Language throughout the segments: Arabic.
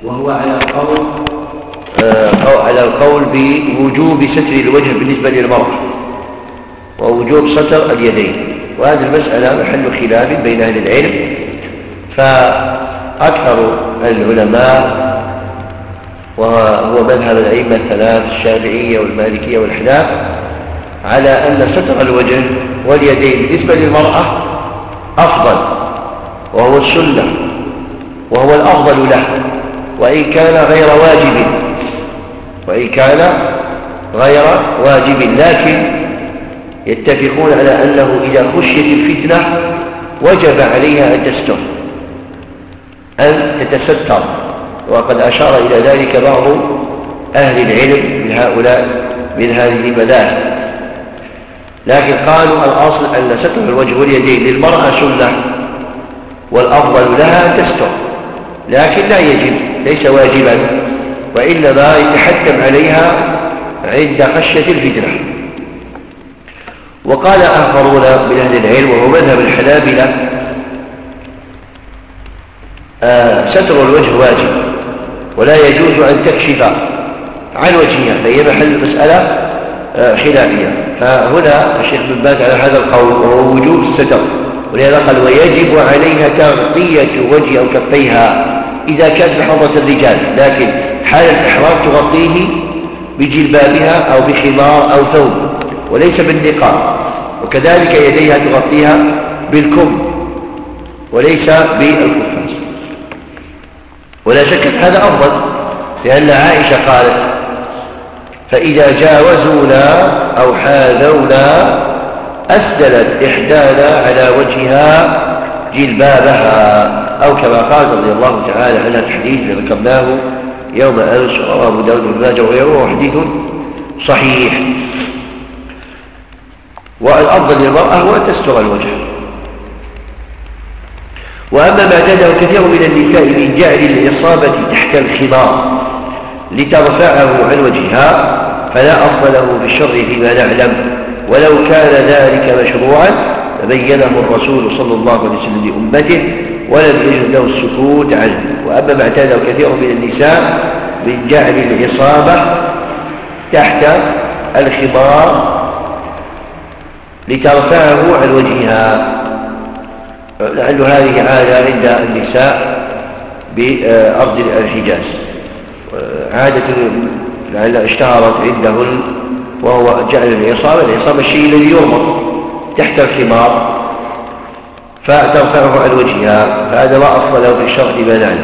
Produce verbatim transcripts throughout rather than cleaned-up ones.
وهو على القول أو على القول بوجوب ستر الوجه بالنسبة للمرأة ووجوب ستر اليدين، وهذه المسألة محل خلاف بين أهل العلم. فأكثر العلماء وهو مذهب الأئمة الثلاث الشافعية والمالكية والحناف على أن ستر الوجه واليدين بالنسبة للمرأة أفضل، وهو السنة وهو الأفضل له، وإن كان غير واجب وإن كان غير واجب لكن يتفقون على أنه إذا خشيت الفتنة وجب عليها أن تستر أن تتستر، وقد أشار إلى ذلك بعض أهل العلم من هؤلاء من هذه المذاهب. لكن قالوا الأصل أن ستر الوجه واليدين للمرأة سنة والأفضل لها أن تستر، لكن لا يجب ليس واجبا، وإنما يتحتم عليها عند خشية الفتنة. وقال آخرون من أهل العلم وهو مذهب الحنابلة آه ستر الوجه واجب ولا يجوز أن تكشف عن وجهها، فهي محل مسألة آه خلافية. فهنا الشيخ بن باز على هذا القول وهو وجوب الستر، ولهذا قال ويجب عليها تغطية وجه أو كفيها إذا كانت بحضرة الرجال، لكن حال الإحرام تغطيه بجلبابها أو بخمار أو ثوب وليس بالنقاب، وكذلك يديها تغطيها بالكم وليس بالكفاس. ولا شك هذا أفضل، لأن عائشة قالت فإذا جاوزونا أو حاذونا أسدلت إحدانا على وجهها جلبابها، أو كما قال رضي الله تعالى عنها الحديث الذي ذكرناه يوم أمس ورواه أبو داود بن ماجه وغيره حديث صحيح. والأفضل للمرأة هو أن تستر الوجه. وأما ما اعتاده كثير من النساء من جعل الإصابة تحت الخمار لترفعه عن وجهها فلا أصل له في الشرع فيما نعلم، ولو كان ذلك مشروعا فبينه الرسول صلى الله عليه وسلم لأمته ولم يجد له السكوت عنه. وأما ما اعتاده كثير من النساء من جعل الإصابة تحت الخمار لترفعه عن وجهها، لعل هذه عادة عند النساء بأرض الحجاز، عادة لعل اشتهرت عندهن، وهو جعل العصابة العصابة الشيء الذي يربط تحت الخمار فترفعه عن وجهها، فهذا لا أصل له في الشرع فيما نعلم.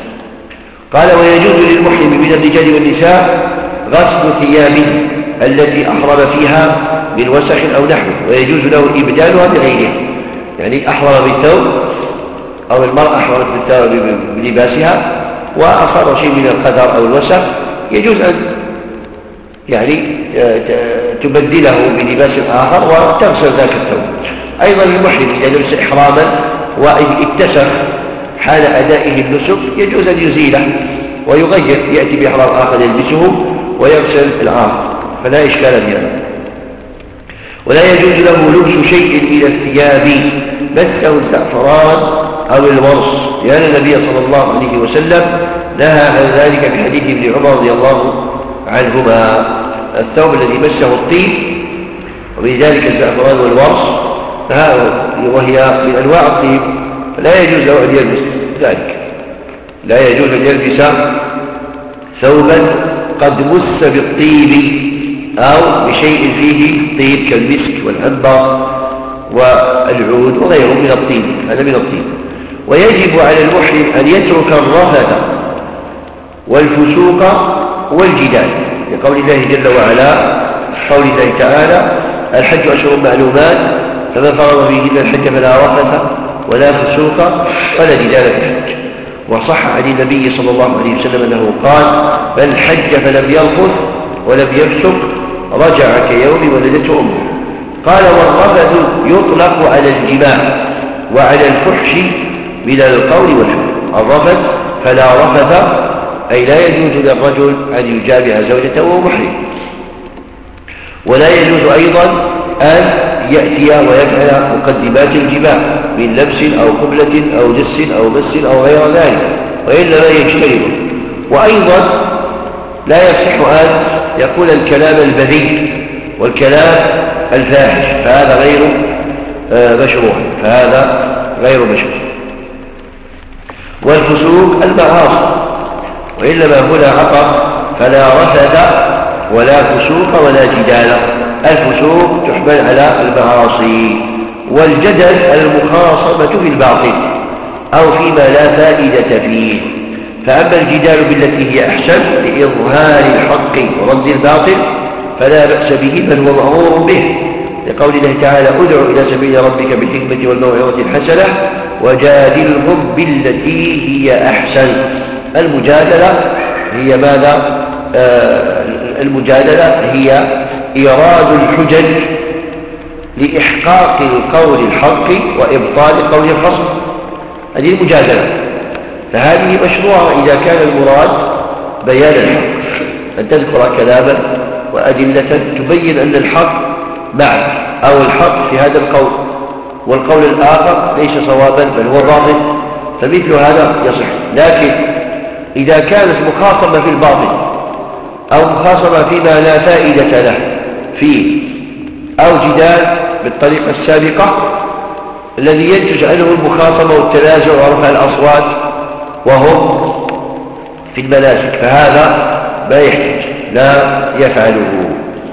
قال ويجوز للمحرم من الرجال والنساء غسل ثيابه التي أحرم فيها من وسخ أو نحوه، ويجوز له إبدالها بغيره، يعني أحرم بالثوب أو المرأة أحرمت بالثوب بلباسها وأصاب شيء من القدر أو الوسخ، يجوز أن يعني تبدله بلباس آخر وتغسل ذاك الثوب. أيضا المحرم إذا لبس إحراما واتسخ حال أدائه النسك يجوز أن يزيله ويغير، يأتي بإحرام آخر يلبسه ويغسل الآخر، فلا إشكال في هذا. ولا يجوز له لبس شيء من الثياب مثله الزعفران أو الورص، لأن النبي صلى الله عليه وسلم نهى عن ذلك في حديث ابن عمر رضي الله عنهما. الثوب الذي مسه الطيب وبذلك الزعفران والورص وهي من أنواع الطيب فلا يجوز له أن يلبس ذلك، لا يجوز أن يلبس ثوبا قد مس بالطيب أو بشيء فيه طيب كالمسك والعنبر والعود وغيره من الطيب، هذا من الطيب. ويجب على المحرم أن يترك الرفث والفسوق والجدال، لقول الله جل وعلا قول الله تعالى الحج أشهر معلومات فمن فرض فيهن الحج فلا رفث ولا فسوق ولا جدال في الحج. وصح عن النبي صلى الله عليه وسلم أنه قال من حج فلم يرفث ولم يفسق رجع كيوم ولدته أمه. قال والرفث يطلق على الجماع وعلى الفحش من القول والفعل. الرفث فلا رفث أي لا يجوز للرجل أن يجامع زوجته وهو محرم. ولا يجوز أيضا أن يأتي ويفعل مقدمات الجماع من لبس أو قبلة أو جس أو مس أو غير ذلك، وإنما يجتنب. وأيضا لا يصح أن يقول الكلام البذيء والكلام الفاحش، فهذا غير مشروع، فهذا غير مشروع. والفسوق المعاصي، وإنما هنا عطف، فلا رفث ولا فسوق ولا جدال. الفسوق تحمل على المعاصي، والجدل المخاصمة في الباطل أو فيما لا فائدة فيه. فأما الجدال بالتي هي أحسن لإظهار الحق ورد الباطل فلا بأس به، بل هو مأمور به، لقول الله تعالى: ادع إلى سبيل ربك بالحكمة والموعظة الحسنة وجادلهم بالتي هي أحسن. المجادلة هي ماذا؟ آه المجادلة هي إيراد الحجج لإحقاق القول الحق وإبطال قول الخصم، هذه المجادلة. فهذه مشروعة إذا كان المراد بيان الحق، أن تذكر كلاما وأدلة تبين أن الحق معك أو الحق في هذا القول والقول الآخر ليس صوابا بل هو باطل، فمثل هذا يصح. لكن إذا كانت مخاصمة في الباطل أو مخاصمة فيما لا فائدة له فيه أو جدال بالطريقة السابقة الذي ينتج عنه المخاصمة والتنازع ورفع الأصوات وهم في المناسك، فهذا ما يحتاج لا يفعله.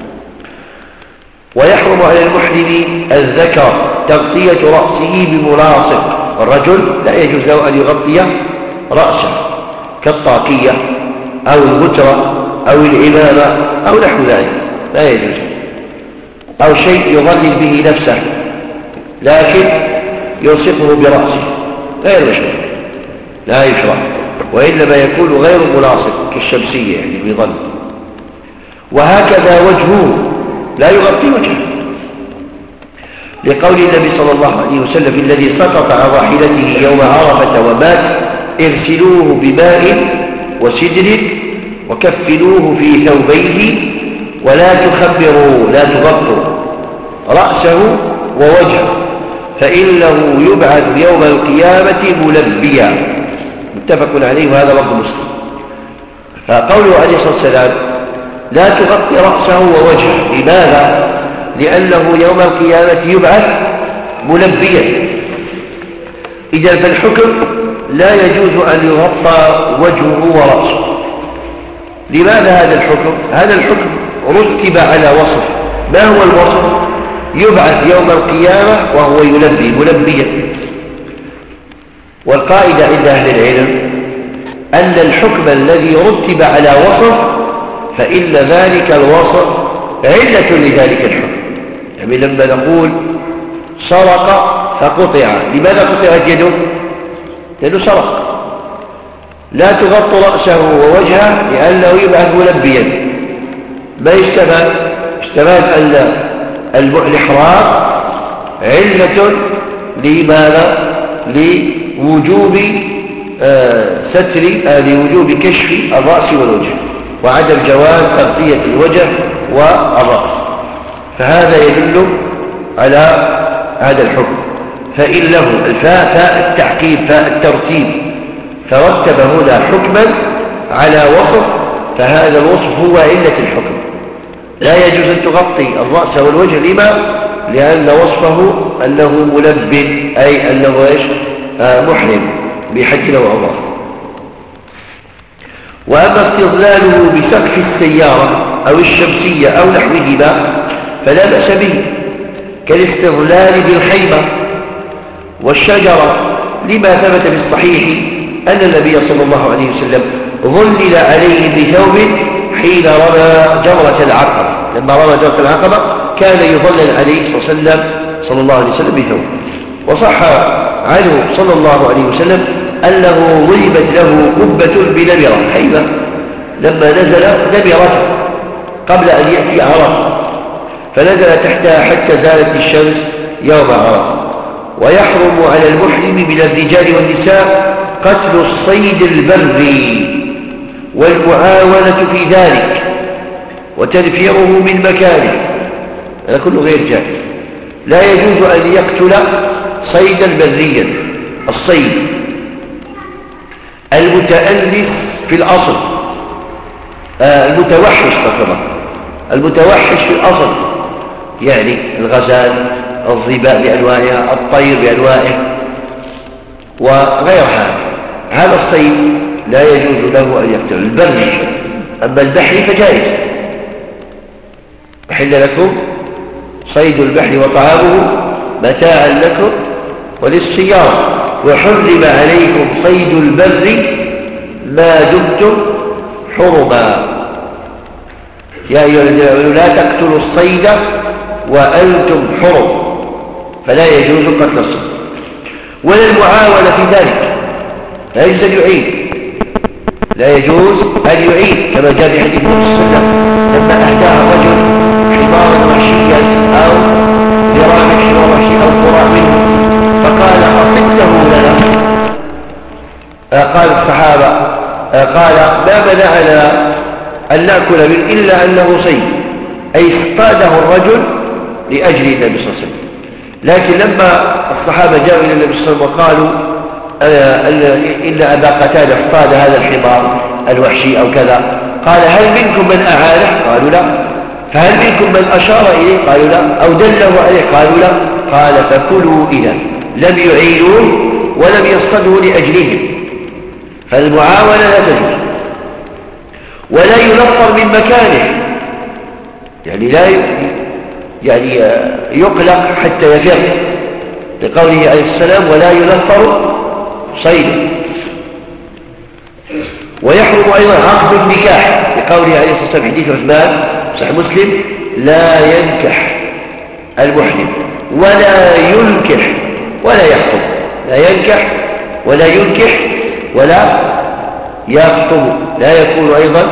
ويحرم على المحرم الذكر تغطية رأسه بملاصق، والرجل لا يجوز له أن يغطي رأسه كالطاقية أو الغترة أو العمامة أو نحو ذلك، لا يجوز، أو شيء يظلل به نفسه لكن يلصقه برأسه غير مشروع، لا يشرع، وإنما يكون غير ملاصق كالشمسية يعني بظل. وهكذا وجهه لا يغطي وجهه، لقول النبي صلى الله عليه وسلم: الذي سقط عن راحلته يوم عرفة ومات اغسلوه بماء وسدر وكفنوه في ثوبيه ولا تخبروا لا تغطوا رأسه ووجهه فإنه يبعث يوم القيامة ملبيا. متفق عليه، وهذا لفظ مسلم. فقوله عليه الصلاة والسلام لا تغطي رأسه ووجهه، لماذا؟ لأنه يوم القيامة يبعث ملبيا. إذا فالحكم لا يجوز أن يغطى وجهه ورأسه. لماذا هذا الحكم؟ هذا الحكم رتب على وصف. ما هو الوصف؟ يبعث يوم القيامة وهو يلبي ملبيا. والقاعدة عند أهل العلم أن الحكم الذي رتب على وصف فإن ذلك الوصف علة لذلك الحكم. يعني لما نقول سرق فقطع، لماذا قطعت يده؟ لأنه سرق. لا تغطي رأسه ووجهه لأنه يبعث ملبيا. ما يستفاد؟ استفاد أن الإحرام علة لماذا؟ لوجوب آه ستر آه لوجوب كشف الرأس والوجه، وعدم جواز تغطية الوجه والرأس. فهذا يدل على هذا الحكم. فإن له الفاء فاء التعقيب فاء الترتيب، فرتب هنا حكما على وصف، فهذا الوصف هو علة الحكم. لا يجوز أن تغطي الرأس والوجه. لما؟ لأن وصفه أنه ملب، أي أنه إيش؟ آه محرم بحج أو عمرة. وأما استظلاله بسقف السيارة أو الشمسية أو نحوهما فلا بأس به، كالاستظلال بالخيمة والشجرة، لما ثبت في الصحيح أن النبي صلى الله عليه وسلم ظلل عليه بثوب حين رمى جمرة العقبة. لما رمى جمرة العقبة كان يظلل عليه صلى الله عليه وسلم صلى الله عليه وسلم بثوب. وصح عنه صلى الله عليه وسلم أنه ضربت له قبة بنمرة خيمة، لما نزل نمرته قبل أن يأتي عرفة، فنزل تحتها حتى زالت الشمس يوم عرفة. ويحرم على المحرم من الرجال والنساء قتل الصيد البري والمعاونة في ذلك وتنفيره من مكانه، هذا كله غير جائز. لا يجوز أن يقتل صيدا بريا، الصيد المتألف في الأصل آه المتوحش فقط، المتوحش في الأصل يعني الغزال، الظباء بأنواعها، الطير بأنواعه وغيرها. هذا الصيد لا يجوز له أن يقتل البري. أما البحر فجائز، أحل لكم صيد البحر وطعامه متاعا لكم وللسيارة، وحرم عليكم صيد البر ما دمتم حرما. يا أيها الذين آمنوا لا تقتلوا الصيد وأنتم حرم، فلا يجوز قتل الصيد ولا المعاونة في ذلك، لا يجوز أن يعيد، لا يجوز أن يعيد كما جاء في حديث النبي صلى الله عليه وسلم لما أهداه رجل حمارا وحشيا أو ذراعا حمار وحشي أو قرى منه فقال أصده لنا. قال الصحابة قال ما منعنا أن نأكل منه إلا أنه صيد، أي اصطاده الرجل لأجل النبي صلى الله عليه وسلم. لكن لما الصحابة جاءوا إلى النبي صلى الله عليه وسلم وقالوا إن أبا قتادة اصطاد هذا الحمار الوحشي أو كذا، قال هل منكم من أعانه؟ قالوا لا. فهل منكم من أشار إليه؟ قالوا لا. أو دله عليه؟ قالوا لا. قال فكلوا إذا لم يعينوه ولم يصطادوا لأجلهم، فالمعاونة لا تجوز. ولا ينفر من مكانه، يعني لا يعني يقلق حتى يفر، لقوله عليه السلام ولا ينفر صيد. ويحرم أيضا عقد النكاح، لقوله عليه الصلاة والسلام حديث عثمان صحيح مسلم لا ينكح المحرم ولا ينكح ولا يخطب، لا ينكح ولا ينكح ولا يخطب، لا يكون أيضا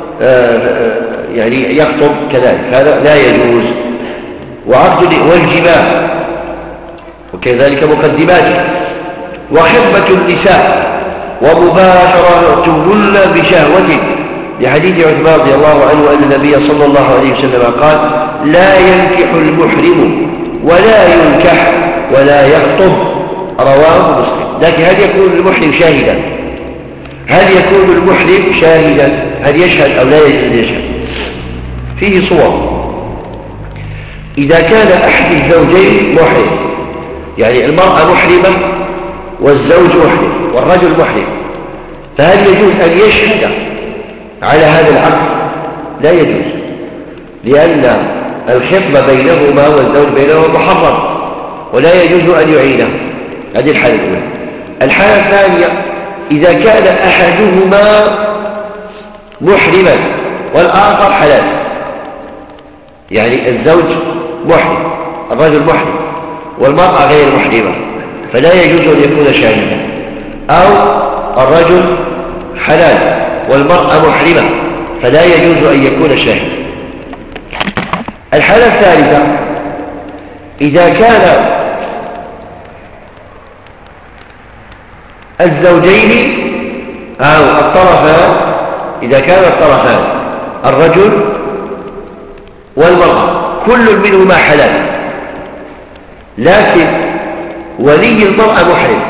يعني يخطب كذلك، هذا لا يجوز. وعقد والجماع وكذلك مقدماته، وخطبة النساء ومباشرتهن بشهوة، لحديث عثمان رضي الله عنه أن النبي صلى الله عليه وسلم قال لا ينكح المحرم ولا ينكح ولا يخطب، رواه مسلم. لكن هل يكون المحرم شاهدا؟ هل يكون المحرم شاهدا؟ هل يشهد أو لا يشهد؟ فيه صور. إذا كان أحد الزوجين محرم، يعني المرأة محرمة والزوج محرم والرجل محرم، فهل يجوز أن يشهد على هذا العقد؟ لا يجوز، لأن الخطبة بينهما والزوج بينهما محرم ولا يجوز أن يعينه. هذه الحالة الأولى. الحالة الثانية إذا كان أحدهما محرما والآخر حلال، يعني الزوج محرم الرجل محرم والمرأة غير محرمة، فلا يجوز أن يكون شاهدا. أو الرجل حلال والمرأة محرمة، فلا يجوز أن يكون شاهدا. الحالة الثالثة إذا كان الزوجين أو الطرفان، إذا كان الطرفان الرجل والمرأة كل منهما حلال، لكن ولي المرأة محرم،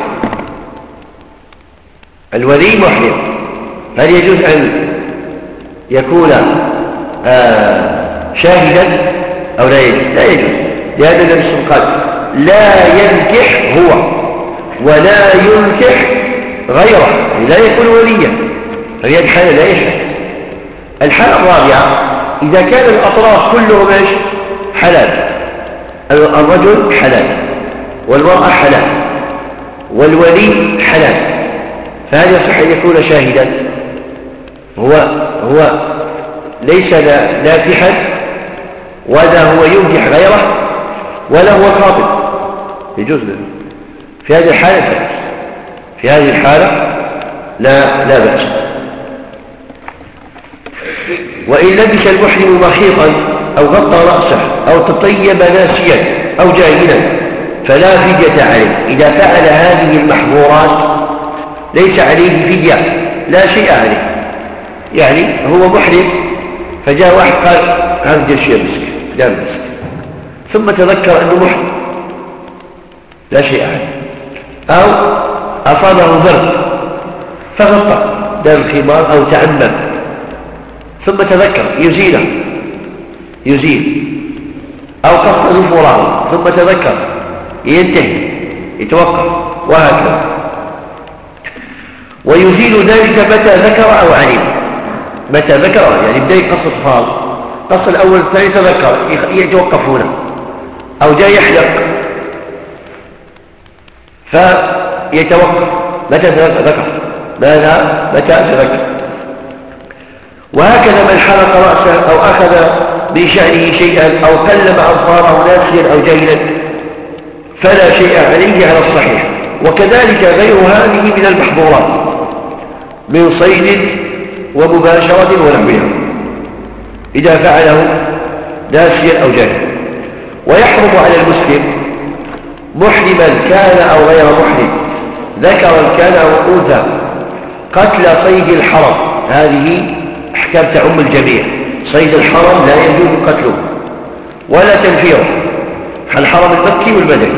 الولي محرم، هل يجوز أن يكون آه شاهدا أو لا يجوز؟ لا يجوز، لأن النبي صلى الله عليه وسلم قال لا ينكح هو ولا ينكح غيره، لا يكون وليا، فهي الحالة لا يشهد. الحالة الرابعة إذا كان الأطراف كلهم ايش؟ حلال، الرجل حلال والمرأة حلال والولي حلال، فهل يصح أن يكون شاهدا؟ هو هو ليس ناكحا ولا هو ينكح غيره ولا هو خاطب، يجوز له في هذه الحالة. في هذه الحالة لا لا بأس. وإن لبس المحرم مخيطا أو غطى رأسه أو تطيب ناسيا أو جاهلا فلا فدية عليه. إذا فعل هذه المحظورات ليس عليه فدية، لا شيء عليه، يعني هو محرم فجاء واحد قال هذا شيء مسك لا مسك، ثم تذكر أنه محرم لا شيء عليه، أو أصابه برد فغطى دام الخمار أو تعمم ثم تذكر يزيله يزيل، أو قص ظفره ثم تذكر ينتهي يتوقف، وهكذا. ويزيل ذلك متى ذكر أو علم. متى ذكر يعني بدأ يقص الظفار، قص الأول الثاني تذكر يتوقف هنا، أو جاء يحلق فيتوقف متى ذكر، ماذا متى تذكر. وهكذا من حلق رأسه أو أخذ بشأنه شيئا أو قلم أظفاره ناسيا أو جاهلا فلا شيء عليه على الصحيح. وكذلك غير هذه من المحظورات من صيد ومباشرة ونحوها إذا فعله ناسيا أو جاهلا. ويحرم على المسلم محرما كان أو غير محرم ذكرا كان أو أنثى قتل صيد الحرم. هذه أحكام تعم الجميع. صيد الحرم لا يجوز قتله ولا تنفيره، الحرم المكي والمدني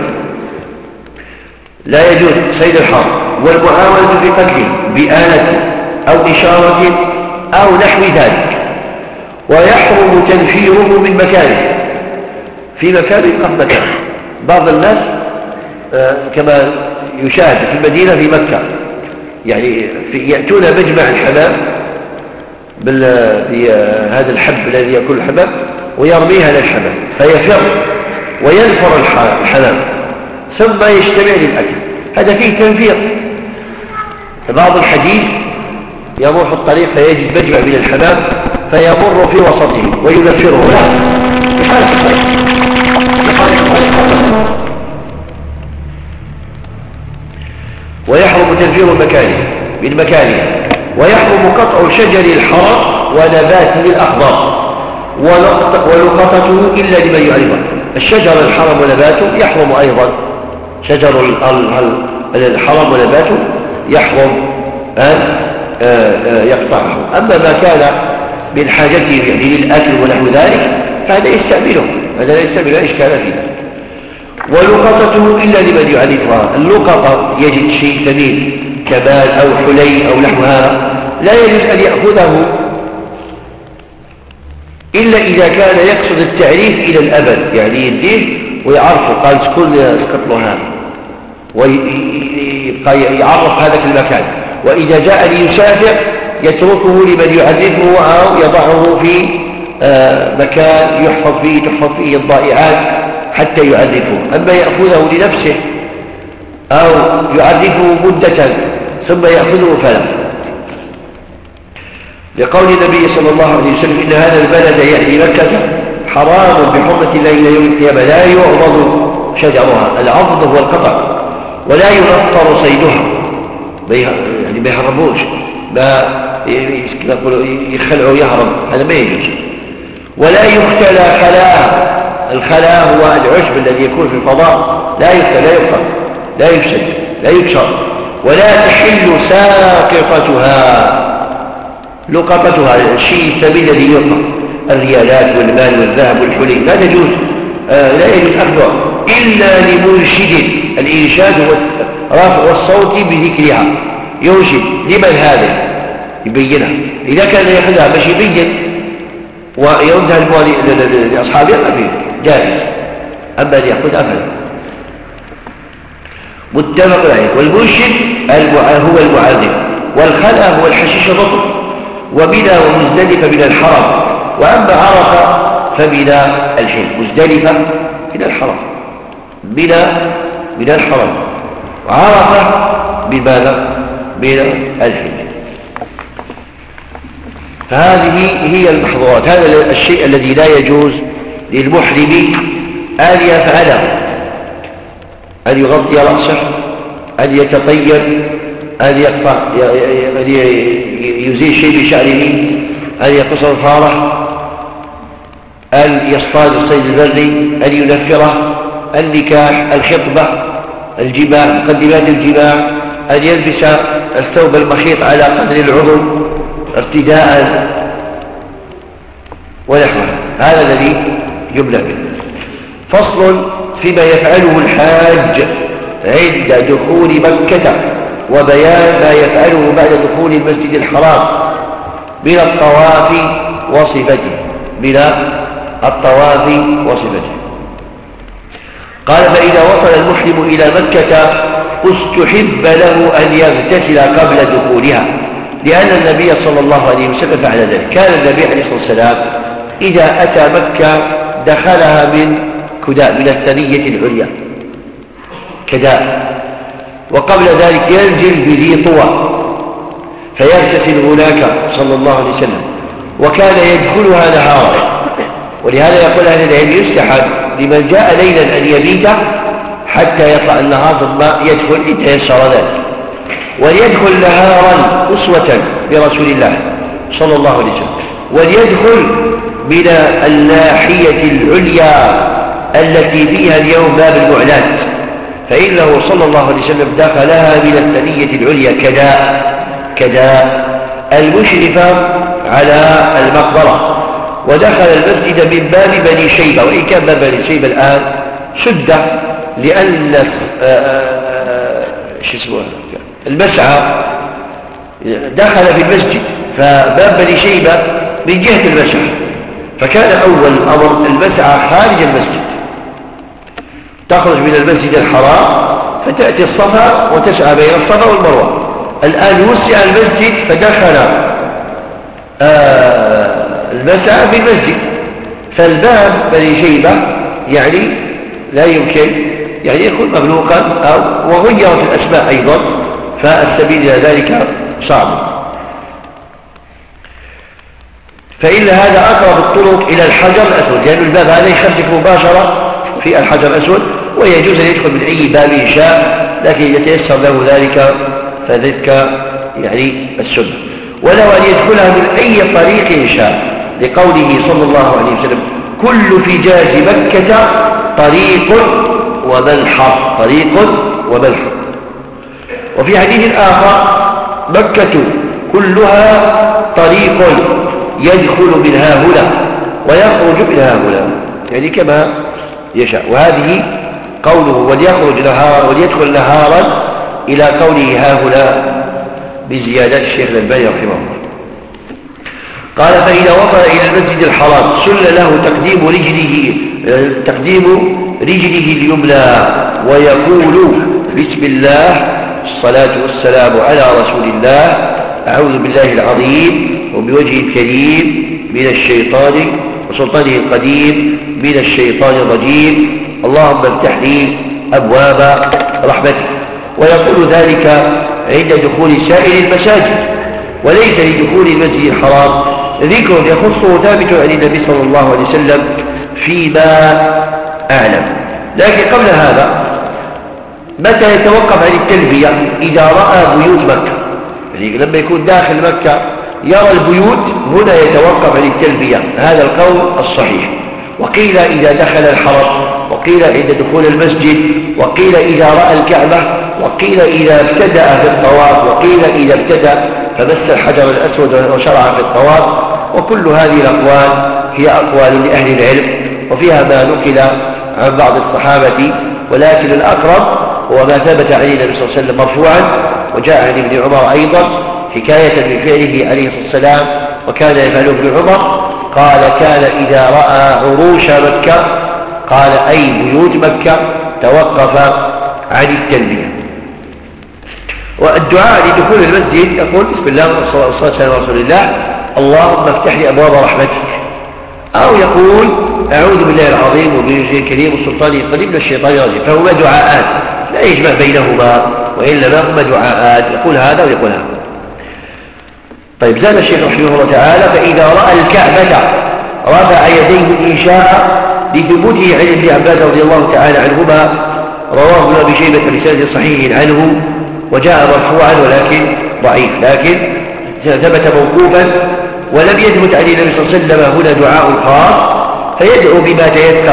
لا يجوز صيد الحرم، والمعاونة في قتله بآلة أو إشارة أو نحو ذلك. ويحرم تنفيره من مكانه في مكان قد مكان. بعض الناس كما يشاهد في المدينة في مكة يعني يأتون مجمع الحمام بهذا الحب الذي يأكل الحمام ويرميها للحمام فيفر وينفر الحمام ثم يجتمع للأكل. هذا فيه تنفير. بعض الحديث يمر في الطريق فيجد مجمع من الحمام فيمر في وسطه وينفره. لا ويحرم تنفير مكانه من مكانه. ويحرم قطع شجر الحرم ونباته الأخضر ولقطته إلا لمن يعرفه. الشجر الحرم ونباته يحرم أيضا. شجر الحرم ونباته يحرم أن يقطعه. أما ما كان من حاجته يعني للأكل ونحو ذلك فهذا يستعمله، هذا لا يستعمل لا إشكال فيه. ولقطته إلا لمن يعرفها. اللقطة يجد شيء ثمين كمال أو حلي أو نحو هذا لا يجوز أن يأخذه إلا إذا كان يقصد التعريف إلى الأبد، يعني يديه ويعرفه قال كل يسقط له هذا ويبقى يعرف هذا في المكان. وإذا جاء ليسافر يتركه لمن يعرفه أو يضعه في مكان يحفظ فيه تحفظ فيه الضائعات حتى يعرفه. أما يأخذه لنفسه أو يعرفه مدة ثم يأخذه فلا. لقول النبي صلى الله عليه وسلم إن هذا البلد يعني مكة حرام بحرمة الله إلى يوم القيامة لا يعضد شجرها. العضد هو القطع ولا ينفر صيدها، يعني ما يهربوش ما يخلعوا يهرب، هذا ما يجوز. ولا يختلى خلاها. الخلاء هو العشب الذي يكون في الفضاء لا يختلى لا يقطع لا يفسد لا يكسر. ولا تحل ساقطتها. لقطتها الشيء الثمين الذي يقطع الريالات والمال والذهب والحلي لا تجوز آه لا يجوز أخذها إلا لمنشد. الإنشاد هو رفع الصوت بذكرها. ينشد لمن هذا يبينها. إذا كان يأخذها باش يبين ويردها لأصحابه فيه جائز، أما أن يأخذها فلا. متفق عليه. والمنشد هو المعذب. والخلأ هو الحشيش الرطب. ومنى ومزدلفة من الحرم. وأما عرفة فمنى الحل. مزدلفة من الحرم، منى من الحرم، وعرفة بماذا؟ من الحل. فهذه هي المحظورات. هذا الشيء الذي لا يجوز للمحرم أن يفعله: أن يغطي رأسه، أن يتطيب، أن يقطع أن يزيل شيء بشعره، أن يقص ظفاره، أن يصطاد الصيد البري، أن ينفره، النكاح، الخطبة، الجماع، مقدمات الجماع، أن يلبس الثوب المخيط على قدر العضو ارتداء ونحوه. هذا الذي يبلى به. فصل فيما يفعله الحاج عند دخول مكة، وبيان ما يفعله بعد دخول المسجد الحرام من الطواف وصفته، بلا الطواف وصفته. قال فإذا وصل المحرم إلى مكة استحب له أن يغتسل قبل دخولها، لأن النبي صلى الله عليه وسلم فعل ذلك. كان النبي عليه الصلاة والسلام إذا أتى مكة دخلها من كداء، من الثنية العليا كداء، وقبل ذلك ينزل بذي طوى فيغتسل هناك صلى الله عليه وسلم، وكان يدخلها نهارا. ولهذا يقول أهل العلم يستحب لمن جاء ليلا أن يبيت حتى يطلع النهار ثم يدخل إن تيسر ذلك، وليدخل نهارا أسوة برسول الله صلى الله عليه وسلم، وليدخل من الناحية العليا التي فيها اليوم باب المعلات، فإنه صلى الله عليه وسلم دخلها من الثنية العليا كداء كداء المشرفة على المقبرة، ودخل المسجد من باب بني شيبة، وإن كان باب بني شيبة الآن سد لأن شو اسمه المسعى دخل في المسجد، فباب بني شيبة من جهة المسعى، فكان أول أمر المسعى خارج المسجد، تخرج من المسجد الحرام فتأتي الصفا وتسعى بين الصفا والمروة. الآن وسع المسجد فدخل آه المسعى في المسجد، فالباب بني شيبة يعني لا يمكن يعني يكون مغلوقا أو وغيرت الأسماء أيضا، فالسبيل إلى ذلك صعب. فإلا هذا أقرب الطرق إلى الحجر الأسود، لأن الباب هذا يخرجك مباشرة في الحجر الأسود، ويجوز أن يدخل من أي باب شاء، لكن يتيسر له ذلك فذلك يعني السنة. ولو أن يدخلها من أي طريق شاء، لقوله صلى الله عليه وسلم كل فجاج مكة طريق وملحق، طريق وملحق. وفي حديث آخر مكة كلها طريق يدخل منها هنا ويخرج منها هنا، يعني كما يشاء. وهذه قوله وليخرج نهارا وليدخل نهارا إلى قوله ها هنا بزيادات الشيخ الألباني رحمه الله. قال فإذا وصل إلى المسجد الحرام سن له تقديم رجله تقديم رجله اليمنى ويقول بسم الله الصلاة والسلام على رسول الله، أعوذ بالله العظيم وبوجهه الكريم من الشيطان وسلطانه القديم من الشيطان الرجيم، اللهم افتح لي أبواب رحمتك. ويقول ذلك عند دخول سائر المساجد، وليس لدخول المسجد الحرام ذكر يخصه ثابت عن النبي صلى الله عليه وسلم فيما أعلم. لكن قبل هذا متى يتوقف عن التلبية؟ إذا رأى بيوت مكة، يعني لما يكون داخل مكة يرى البيوت هنا يتوقف عن التلبية، هذا القول الصحيح. وقيل إذا دخل الحرم، وقيل عند دخول المسجد، وقيل إذا رأى الكعبة، وقيل إذا ابتدأ في الطواف، وقيل إذا ابتدأ فمس الحجر الأسود وشرع في الطواف. وكل هذه الأقوال هي أقوال لأهل العلم، وفيها ما نقل عن بعض الصحابة، ولكن الأقرب هو ما ثبت عن النبي صلى الله عليه وسلم مرفوعا، وجاء عن ابن عمر أيضا حكاية من فعله عليه الصلاة والسلام، وكان يفعله ابن عمر. قال كان إذا رأى عروش مكة، قال أي بيوت مكة، توقف عن التلبية. والدعاء لدخول المسجد يقول بسم الله والصلاة والسلام على رسول الله، اللهم افتح لي أبواب رحمتك، أو يقول أعوذ بالله العظيم وبوجهه الكريم والسلطان القديم من الشيطان الرجيم. فهما دعاءات لا يجمع بينهما، وإنما هما دعاءات، يقول هذا ويقول هذا. طيب زاد الشيخ رحمه الله تعالى فإذا رأى الكعبة رفع يديه إن شاء، لثبوته عن ابن عباس رضي الله تعالى عنهما، رواه ابن أبي شيبة بسند صحيح عنه، وجاء مرفوعا ولكن ضعيف، لكن ثبت موقوفا. ولم يثبت عن النبي صلى الله عليه وسلم هنا دعاء خاص، فيدعو بما تيسر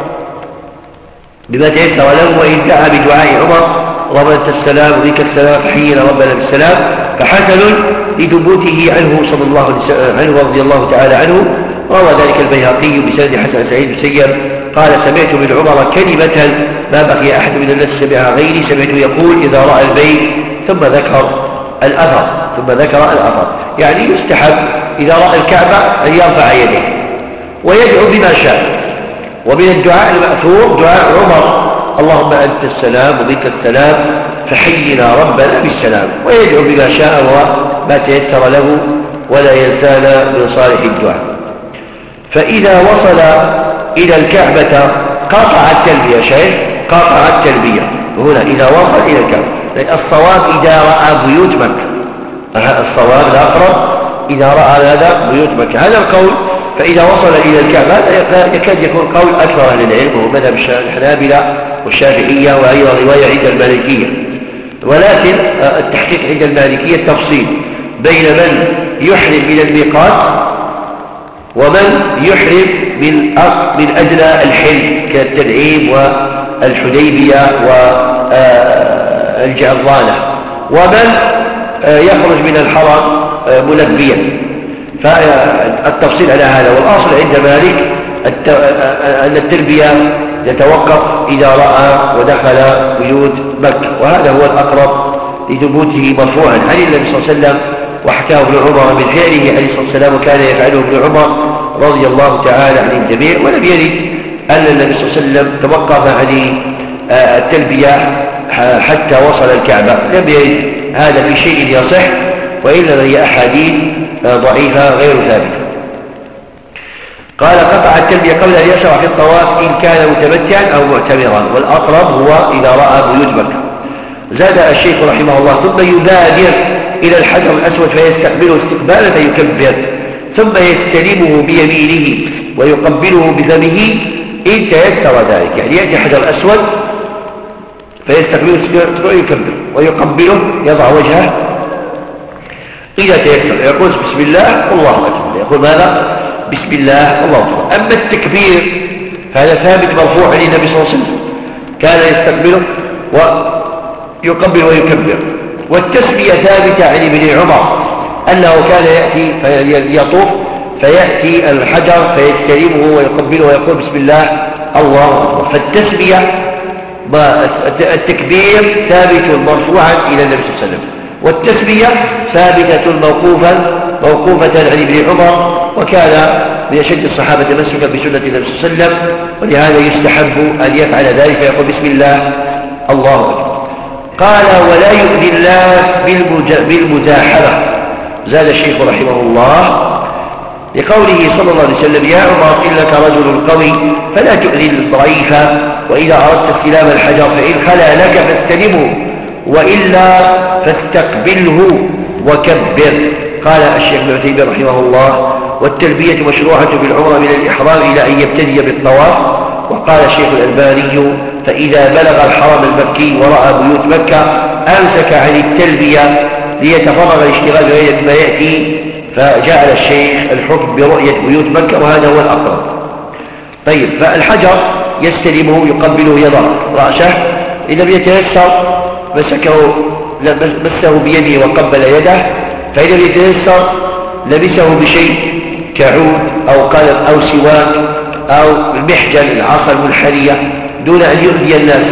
بما تيسر له، وإن دعا بدعاء عمر ربنا انت السلام وبك السلام حينا ربنا بالسلام فحسن لثبوته عنه صلى الله عليه وسلم عنه رضي الله تعالى عنه. روى ذلك البيهقي بسند حسن سعيد بن سير قال سمعت من عمر كلمة ما بقي أحد من الناس سمعها غيري، سمعته يقول إذا رأى البيت، ثم ذكر الأثر ثم ذكر الأثر يعني يستحب إذا رأى الكعبة أن يرفع يديه ويدعو بما شاء. ومن الدعاء المأثور دعاء عمر: اللهم أنت السلام وبك السلام فحينا ربنا بالسلام، ويدعو بما شاء وما تيسر له ولا يزال من صالح الدعاء. فإذا وصل إلى الكعبة قطع التلبية. شيء قطع التلبية هنا إذا وصل إلى الكعبة. الصواب إذا رأى بيوت مكة، الصواب الأقرب إذا رأى هذا بيوت مكة. هذا القول فإذا وصل إلى الكعبة يكاد يكون قول أكثر أهل العلم، وهو مذهب الحنابلة والشافعية وأيضا رواية عند المالكية. ولكن التحقيق عند المالكية التفصيل بين من يحرم من الميقات ومن يحرم من من أدنى الحل كالتنعيم والحديبية والجعرانة، ومن يخرج من الحرم ملبيا. فالتفصيل على هذا، والأصل عند مالك أن التلبية يتوقف إذا رأى ودخل بيوت مكة، وهذا هو الأقرب لثبوته مرفوعا عن النبي صلى الله عليه وسلم، وحكاه ابن عمر من فعله عليه الصلاة والسلام، وكان يفعله ابن عمر رضي الله تعالى عن الجميع. ولم يرد أن النبي صلى الله عليه وسلم توقف عن التلبية حتى وصل الكعبة، لم يرد هذا في شيء يصح، وإلا هي أحاديث ضعيفة غير ثابتة. قال: قطع التلبية قبل أن يشرع في الطواف إن كان متمتعا أو معتمرا، والأقرب هو إذا رأى بيوت مكة. زاد الشيخ رحمه الله: ثم يبادر إلى الحجر الأسود فيستقبله استقبالا فيكبر، ثم يستلمه بيمينه ويقبله بفمه إن تيسر ذلك. يعني يأتي الحجر الأسود فيستقبله ويكبر ويقبله، يضع وجهه إذا تيسر، يقول بسم الله والله أكبر، يقول ماذا؟ بسم الله والله أكبر. أما التكبير هذا ثابت مرفوع عن النبي صلى الله عليه وسلم، كان يستقبله ويقبل ويكبر. والتسمية ثابتة عن ابن عمر أنه كان يأتي فيطوف فيأتي الحجر فيستلمه ويقبله ويقول بسم الله الله أكبر. فالتسمية التكبير ثابت مرفوعا إلى النبي صلى الله عليه وسلم، والتسمية ثابتة موقوفا موقوفة عن ابن عمر، وكان من أشد الصحابة تمسكا بسنة النبي صلى الله عليه وسلم، ولهذا يستحب أن يفعل ذلك فيقول بسم الله الله أكبر. قال: ولا يؤذي الله بالمزاحمة. زاد الشيخ رحمه الله لقوله صلى الله عليه وسلم: يا عمر إنك رجل قوي فلا تؤذي الضعيف، وإذا أردت استلام الحجر فإن خلا لك فاستلمه وإلا فاستقبله وكبر. قال الشيخ ابن عثيمين رحمه الله: والتلبية مشروعة في العمرة من الإحرام إلى أن يبتدي بالطواف. وقال الشيخ الألباني: فإذا بلغ الحرم المكي ورأى بيوت مكة أمسك عن التلبية ليتفرغ الاشتغال بغير ما يأتي، فجعل الشيخ الحكم برؤية بيوت مكة، وهذا هو الأقرب. طيب، فالحجر يستلمه يقبله يضع رأسه، إذا يتيسر مسكه مسه بيده وقبل يده، فإذا يتيسر لبسه بشيء كعود أو قلم أو سواك أو المحجل العصا المنحنية دون أن يؤذي الناس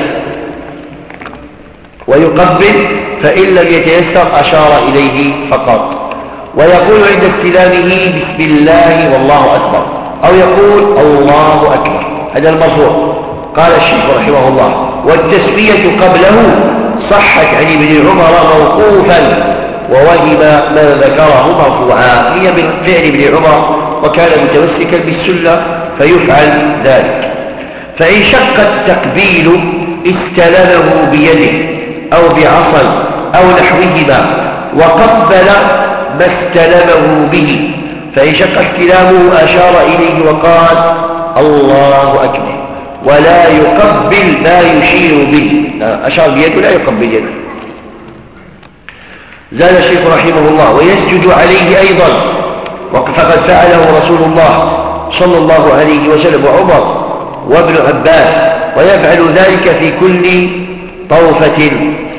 ويقبل، فإن لم يتيسر أشار إليه فقط. ويقول عند استلامه بسم الله والله أكبر، أو يقول الله أكبر، هذا المرفوع. قال الشيخ رحمه الله: والتسمية قبله صحت عن ابن عمر موقوفا، ووهم ما ذكره مرفوعا. هي من فعل ابن عمر، وكان متمسكا بالسنة فيفعل ذلك. فإن شق التقبيل استلمه بيده أو بعصا أو نحوهما وقبل ما استلمه به، فإن شق استلامه أشار إليه وقال الله أكبر، ولا يقبل ما يشير به. أشار بيده لا يقبل يده. زاد الشيخ رحمه الله: ويسجد عليه أيضا، فقد فعله رسول الله صلى الله عليه وسلم وعمر وابن عباس، ويفعل ذلك في كل طوفة.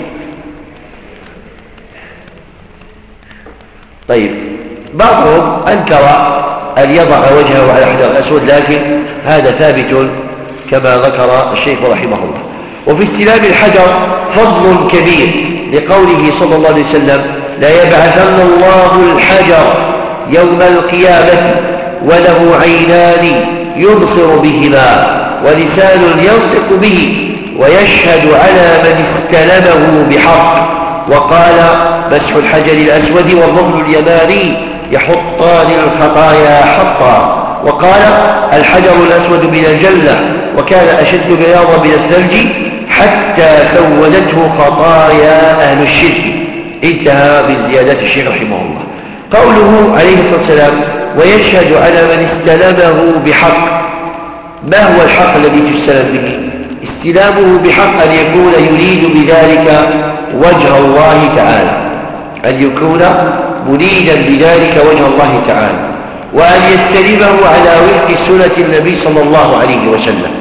طيب، بعضهم أنكر أن يضع وجهه على الحجر الأسود، لكن هذا ثابت كما ذكر الشيخ رحمه الله. وفي استلام الحجر فضل كبير لقوله صلى الله عليه وسلم: لا يبعثن الله الحجر يوم القيامة وله عينان يبصر بهما ولسان ينطق به ويشهد على من استلمه بحق. وقال مسح الحجر الأسود والرمل اليماني يحطان الخطايا حطا. وقال الحجر الأسود من الجنة وكان أشد بياضا من الثلج حتى سودته خطايا أهل الشرك. انتهى بالزيادات الشيخ رحمه الله. قوله عليه الصلاة والسلام ويشهد على من استلمه بحق، ما هو الحق الذي تستلم به؟ استلامه بحق أن يكون يريد بذلك وجه الله تعالى، أن يكون مريدا بذلك وجه الله تعالى، وأن يستلمه على وفق سنة النبي صلى الله عليه وسلم،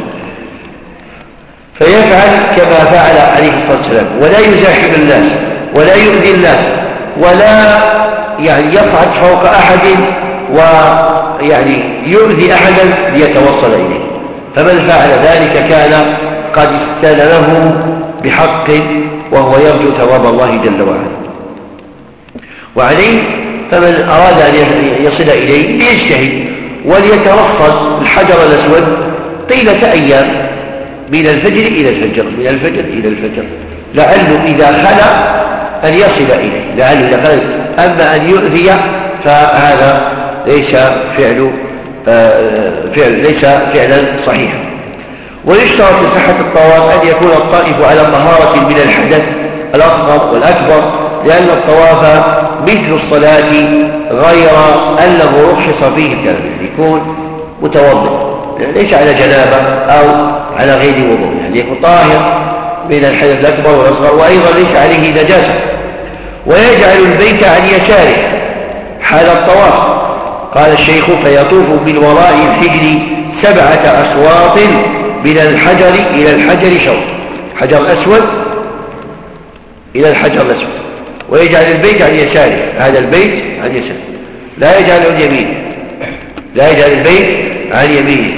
فيفعل كما فعل عليه الصلاة والسلام، ولا يزاحم الناس ولا يؤذي الناس ولا يعني يصعد فوق أحد ويعني يؤذي أحدا ليتوصل إليه. فمن فعل ذلك كان قد استلمه بحق وهو يرجو ثواب الله جل وعلا. وعليه فمن أراد أن يصل إليه ليجتهد وليترصد الحجر الأسود طيلة أيام من الفجر إلى الفجر من الفجر إلى الفجر لعله إذا خلى أن يصل إليه، لعله إذا خلى. أما أن يؤذي فهذا ليس فعل فعل ليس فعلا صحيحا. ويشترط في صحة الطواف أن يكون الطائف على طهارة من الحدث الأصغر والأكبر، لأن الطواف مثل الصلاة غير أنه رخص فيه الكلام، يكون متوضئ يعني ليس على جنابة أو على غير وضوء، يعني يكون طاهر من الحدث الأكبر والأصغر، وأيضا ليس عليه نجاسة. ويجعل البيت عن يساره حال الطواف. قال الشيخ فيطوف من وراء الحجر سبعة أشواط من الحجر إلى الحجر شوط، حجر الأسود إلى الحجر الأسود، ويجعل البيت عن يساره، هذا البيت عن يساره، لا يجعل عن يمينه، لا يجعل البيت عن يمينه.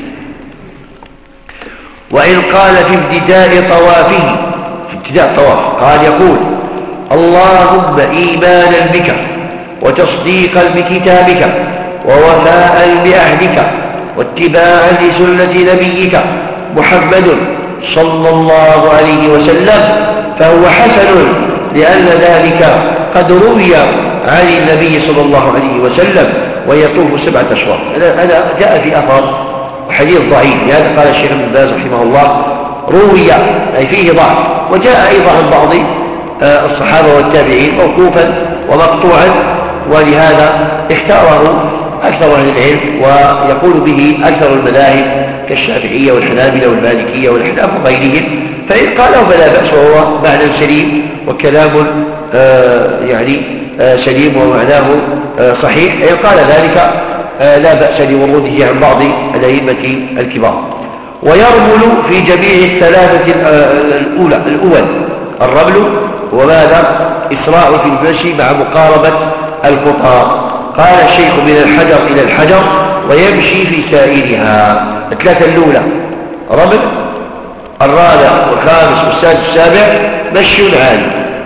وإن قال في ابتداء طوافه، في ابتداء الطواف قال يقول اللهم إيمانا بك وتصديقا بكتابك ووفاء بعهدك واتباعا لسنة نبيك محمد صلى الله عليه وسلم، فهو حسن لأن ذلك قد روي عن النبي صلى الله عليه وسلم ويطوف سبعة أشواط. هذا جاء في أثر حديث ضعيف، لهذا قال الشيخ ابن باز رحمه الله روي أي فيه ضعف، وجاء أيضا عن بعض الصحابة والتابعين موقوفا ومقطوعا، ولهذا اختاره أكثر أهل العلم ويقول به أكثر المذاهب كالشافعية والحنابلة والمالكية والأحناف وغيرهم. فإن قاله فلا بأس، وهو معنى سليم وكلام آه يعني آه سليم ومعناه آه صحيح. إن قال ذلك آه لا بأس لوروده عن بعض الأئمة الكبار. ويرمل في جميع الثلاثة الأولى الأول. الرمل وماذا؟ إسراع في المشي مع مقاربة الخطى. قال الشيخ من الحجر إلى الحجر ويمشي في سائرها. الثلاثة الأولى رمل، الرابع والخامس والسادس والسابع مشي عالي.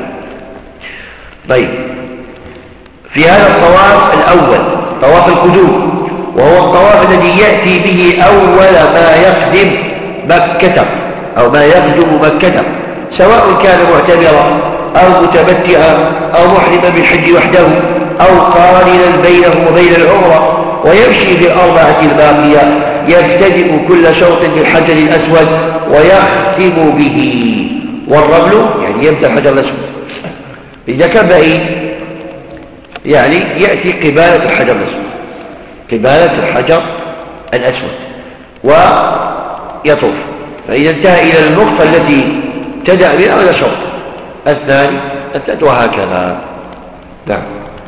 طيب، في هذا الطواف الأول طواف القدوم، وهو الطواف الذي يأتي به أول ما يقدم مكة أو ما يقدم مكة، سواء كان معتمرا أو متمتعا أو محرما بالحج وحده أو قارنا بينه وبين العمرة. ويمشي في الأربعة الباقية يبتدئ كل شوط بالحجر الأسود ويختم به. والرمل يعني يبدأ الحجر الأسود، إذا كان بعيد يعني يأتي قبالة الحجر الأسود، قبالة الحجر الأسود ويطوف. فإذا انتهى إلى النقطة التي ابتدأ بها أول شوط الثاني الثالث وهكذا. نعم.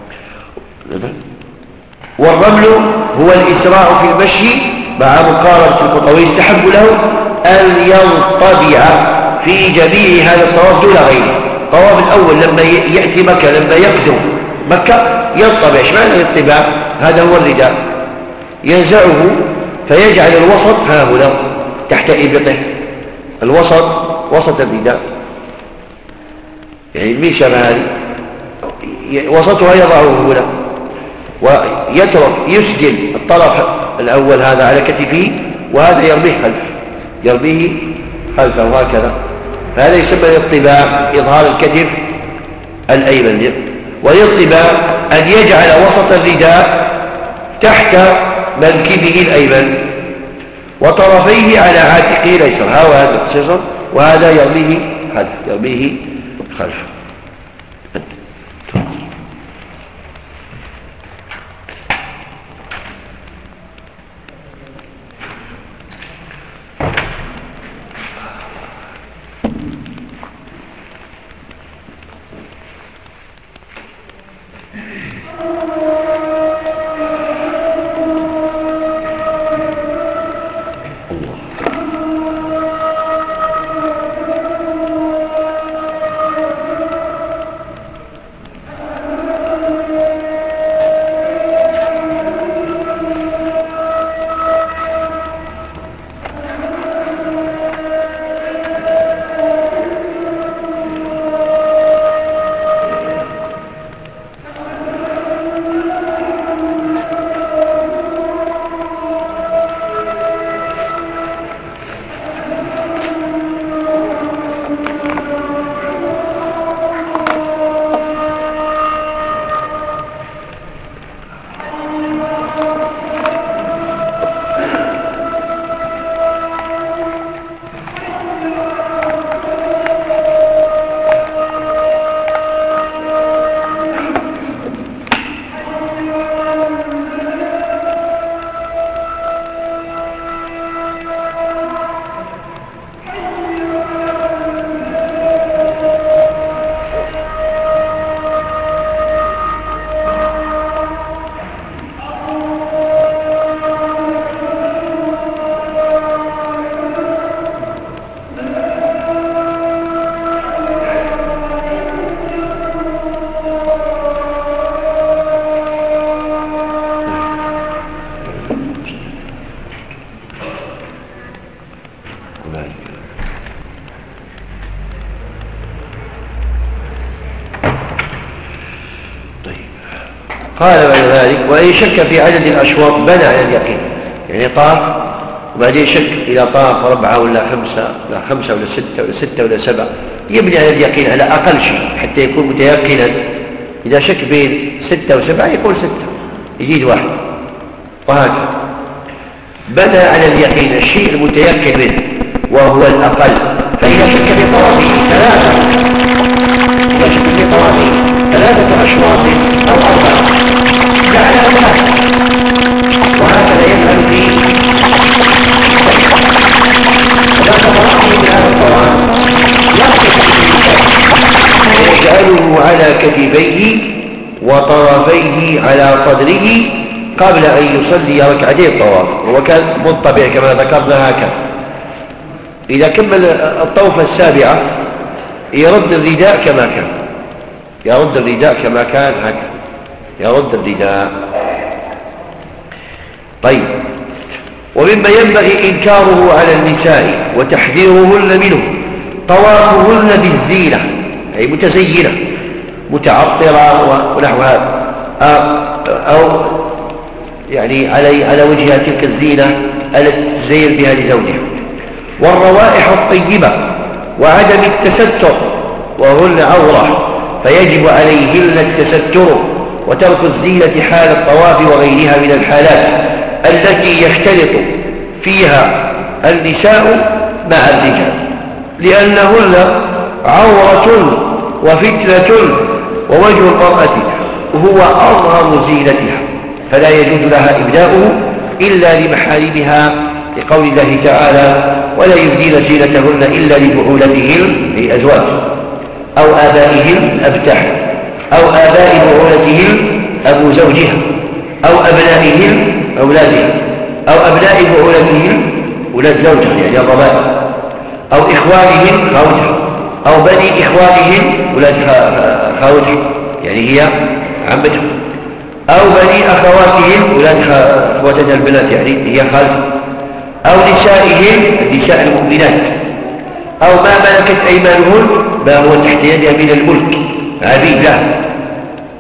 والرمل هو الإسراع في المشي مع مقاربة الخطى، ويستحب له أن ينطبع في جميع هذا الطواف دون غيره. الطواف الأول لما يأتي مكة، لما يقدم مكة ينطبع. ايش معنى الانطباع؟ هذا هو الرداء، ينزعه فيجعل الوسط ها هنا تحت إبطه، الوسط وسط الرداء، يعني الميشة هذه وسطها يضعه هنا ويترك يسجل الطرف الأول هذا على كتفه وهذا يرميه خلف يرميه خلفه هكذا، هذا يسمى الاطباع، إظهار الكتف الأيمن. والاطباع أن يجعل وسط الرداء تحت منكبه الأيمن وطرفيه على عاتقه الأيسر، هذا اختصاصا، وهذا يرميه خلف يرميه خلف. قال بعد ذلك: وإن شك في عدد الأشواط بنى على اليقين، يعني طاف وبعدين شك إذا طاف أربعة ولا خمسة ولا خمسة ولا ستة ولا ستة ولا سبعة، يبني على اليقين على أقل شيء حتى يكون متيقنا. إذا شك بين ستة وسبعة يقول ستة يزيد واحد، وهكذا. بنى على اليقين الشيء المتيقن منه وهو الأقل. فإذا شك في طرفه ثلاثة إذا شك في طرفه ثلاثة أشواط أو أربعة جعلها ثلاثة، وهكذا يفعل في ثلاثة طرفه من هذا القرآن يجعله على كتفيه وطرفيه على صدره قبل أن يصلي ركعتين طواف، وهو كان منطبع كما ذكرنا هكذا. إذا كمل الطوفة السابعة يرد الرداء كما كان، يرد الرداء كما كان هكذا، يرد الرداء. طيب، ومما ينبغي إنكاره على النساء وتحذيرهن منه طوافهن بالزينة، أي متزينة متعطرة ونحو هذا، أو يعني على على وجهها تلك الزينة التي تزين بها لزوجها، والروائح الطيبة وعدم التستر وهن عورة، فيجب عليهن التستر وترك الزينة حال الطواف وغيرها من الحالات التي يختلط فيها النساء مع الرجال، لأنهن عورة وفتنة، ووجه المرأة هو أظهر زينتها، فلا يجوز لها إبداؤه إلا لمحارمها، لقول الله تعالى: ولا يبدين زينتهن إلا لبعولتهن أي أزواج أو آبائهن أبتح، أو آباء بعولتهن أبو زوجها، أو أبنائهن أولادها، أو أبناء بعولتهن أولاد زوجها يعني الربائع، أو إخوانهن خوجها، أو بني إخوانهن أولاد خوجها يعني هي عمتها، أو بني أخواتهن أولاد أخواتها البنات يعني هي خالتها، أو نسائهن النساء المؤمنات، أو ما ملكت أيمانهن ما هو تحت يدها من الملك عبيد له،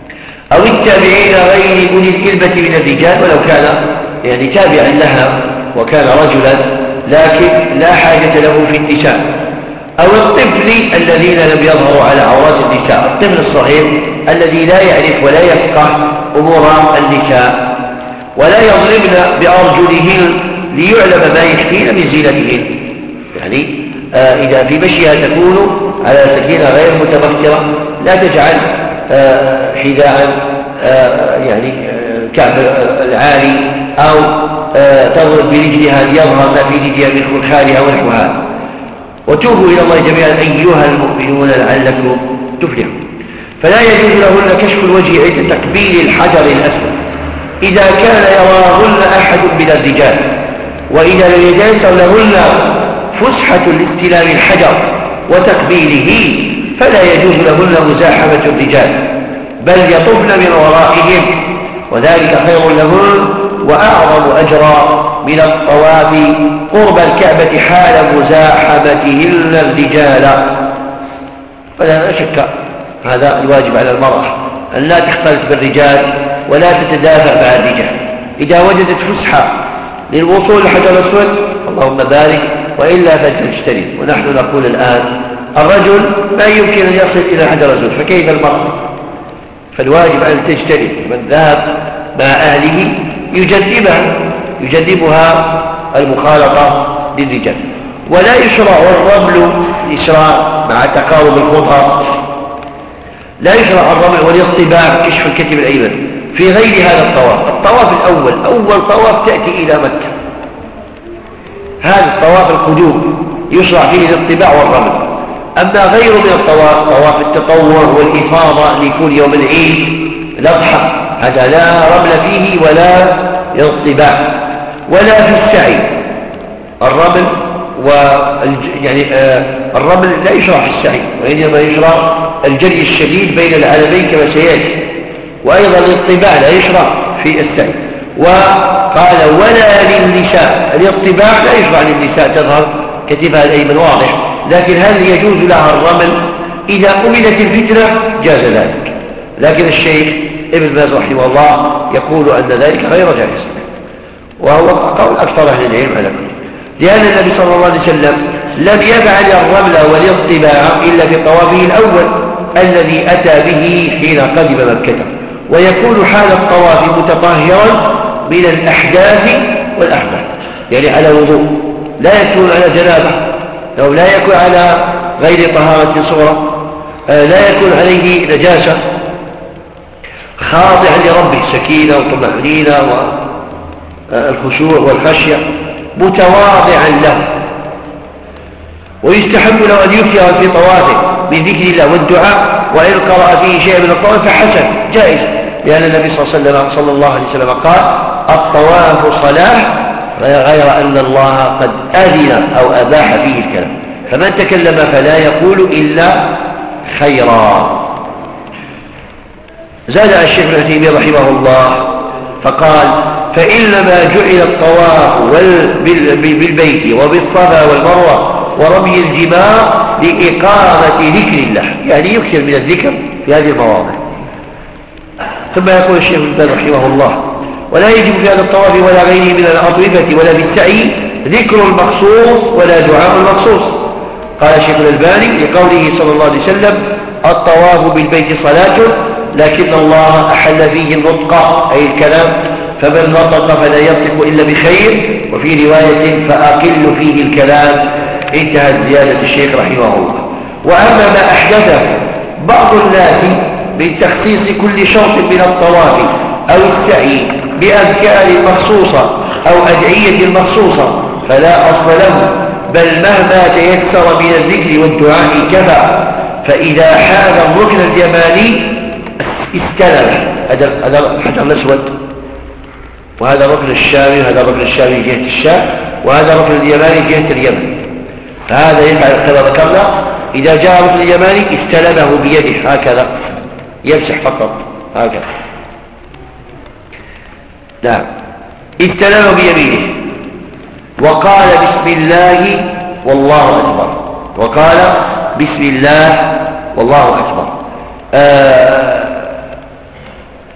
أو التابعين غير أولي الإربة من الرجال ولو كان يعني تابعا لها وكان رجلا لكن لا حاجة له في النساء، أو الطفل الذين لم يظهروا على عورات النساء، الطفل الصغير الذي لا يعرف ولا يفقه أمور النساء، ولا يضربن بأرجلهن ليعلم ما يخفين من زينتهن. يعني آه إذا في مشيها تكون على سكينة غير متبخترة، لا تجعل آه حذاء آه يعني آه كعب العالي أو آه تضرب برجلها ليظهر ما في رجلها من خلخالها ونحوها. وتوبوا إلى الله جميعا أيها المؤمنون لعلكم تفلحون. فلا يجوز لهن كشف الوجه عند تقبيل الحجر الأسود إذا كان يراهن أحد من الرجال، وإذا لم يتيسر لهن فسحة لاستلام الحجر وتقبيله فلا يجوز لهن مزاحمة الرجال، بل يطفن من ورائهم، وذلك خير لهن وأعظم أجرا من الطواف قرب الكعبة حال مزاحمتهن الرجال. فلا شك هذا الواجب على المرأة أن لا تختلط بالرجال ولا تتدافع مع الرجال. إذا وجدت فسحة للوصول للحجر الأسود اللهم بارك، وإلا فلتجتنب. ونحن نقول الآن الرجل ما يمكن أن يصل إلى الحجر الأسود، فكيف المرأة؟ فالواجب أن تجتنب. من ذهب مع أهله يجنبها يجنبها المخالطة للرجال. ولا يشرع الرمل إشراع مع تقارب الخطى، لا يشرع الرمل والاصطباع كشف الكتف الأيمن في غير هذا الطواف. الطواف الأول أول طواف تأتي إلى مكة، هذا الطواف القدوم يشرع فيه الاصطباع والرمل. أما غير من الطواف طواف التطوع والإفاضة لكل يوم العيد الأضحى هذا لا رمل فيه ولا اصطباع. ولا في السعي الرمل و يعني آه الرمل لا يشرع في السعي، وإنما يشرع الجري الشديد بين العلمين كما سيأتي. وأيضا الاصطباع لا يشرع في السعي. وقال ولا للنساء، الاصطباع لا يشرع للنساء تظهر كتفها الأيمن واضح، لكن هل يجوز لها الرمل؟ إذا أمنت الفتنة جاز ذلك، لكن الشيخ ابن باز رحمه الله يقول أن ذلك غير جائز، وهو قول أكثر أهل العلم على كل، لأن النبي صلى الله عليه وسلم لم يفعل الرمل والاصطباع إلا في طوافه الأول الذي أتى به حين قدم مكة، ويكون حال الطواف متطهرا من الأحداث والأحداث، يعني على وضوء، لا يكون على جنابه أو لا يكون على غير طهارة صغرى، لا يكون عليه نجاسة، خاضعا لربه سكينة وطمأنينة والخشوع والخشية، متواضعا له. ويستحب له أن يكثر في طوافه من ذكر الله والدعاء، وإن قرأ فيه شيء من الطواف فحسن جائز، لأن النبي صلى الله عليه وسلم قال الطواف صلاة، غير أن الله قد أذن أو أباح فيه الكلام، فمن تكلم فلا يقول إلا خيرا. زاد الشيخ ابن عثيمين رحمه الله فقال فإنما جعل الطواف بالبيت وبالصفا والمروة ورمي الجمار لإقامة ذكر الله، يعني يكثر من الذكر في هذه المواضع. ثم يقول الشيخ ابن باز رحمه الله ولا يجب في هذا الطواف ولا غيره من الأطوفة ولا بالسعي ذكر المخصوص ولا دعاء المخصوص. قال الشيخ الألباني لقوله صلى الله عليه وسلم الطواف بالبيت صلاة، لكن الله أحل فيه النطق أي الكلام، فمن نطق فلا ينطق إلا بخير، وفي رواية فأقل فيه الكلام. انتهت زيادة الشيخ رحمه الله. وأما ما أحدثه بعض الناس من تخصيص كل شرط من الطواف أو السعي بأذكار مخصوصة أو أدعية مخصوصة فلا أصل له، بل مهما تيسر من الذكر والدعاء كفى. فإذا حاز الركن اليماني استلم، هذا الحجر الأسود، وهذا الركن الشامي، وهذا الركن الشامي جهة الشام، وهذا الركن اليماني جهة اليمن، فهذا يفعل كما ذكرنا. إذا جاء الركن اليماني استلمه بيده هكذا، يمسح فقط هكذا، نعم، استلمه بيمينه وقال بسم الله والله أكبر، وقال بسم الله والله أكبر. آه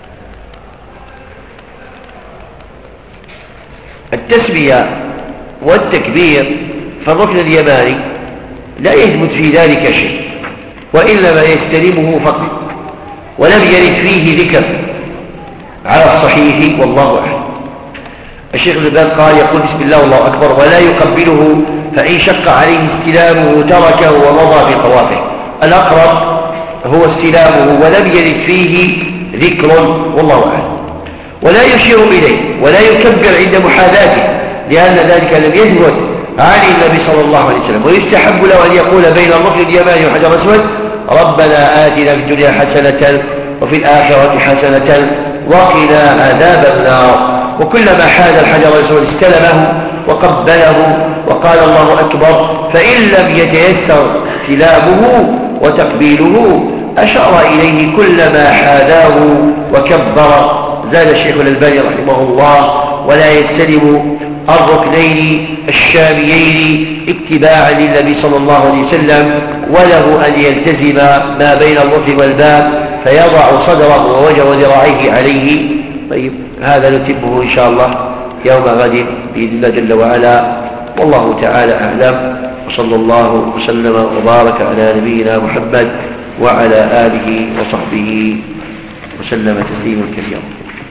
التسمية والتكبير فالركن اليماني لا يثبت في ذلك شيء، وإنما يستلمه فقط، ولم يرد فيه ذكر على الصحيح والله أعلم. الشيخ ابن باز قال يقول بسم الله والله أكبر ولا يقبله، فإن شق عليه استلامه تركه ومضى في طوافه. الأقرب هو استلامه ولم يرد فيه ذكر والله أعلم. ولا يشير إليه ولا يكبر عند محاذاته، لأن ذلك لم يثبت عن النبي صلى الله عليه وسلم. ويستحب له أن يقول بين الركن اليماني والحجر الأسود ربنا آتنا في الدنيا حسنة وفي الآخرة حسنة وقنا عذاب النار. وكلما حاذ الحجر الأسود استلمه وقبله وقال الله أكبر، فإن لم يتيسر استلامه وتقبيله أشار إليه كلما حاذاه وكبر. زاد الشيخ الألباني رحمه الله ولا يستلم الركنين الشاميين اتباعا للنبي صلى الله عليه وسلم، وله أن يلتزم ما بين الركن والباب فيضع صدره ووجه وذراعيه عليه. طيب هذا نتمه إن شاء الله يوم غد بإذن الله جل وعلا، والله تعالى أعلم، وصلى الله وسلم وبارك على نبينا محمد وعلى آله وصحبه وسلم تسليما كثيرا.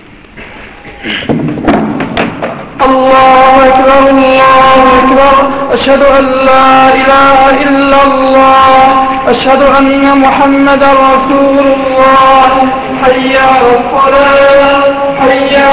الله أكبر الله أكبر، أشهد أن لا إله إلا الله، أشهد أن محمدا رسول الله، حي على الصلاة حي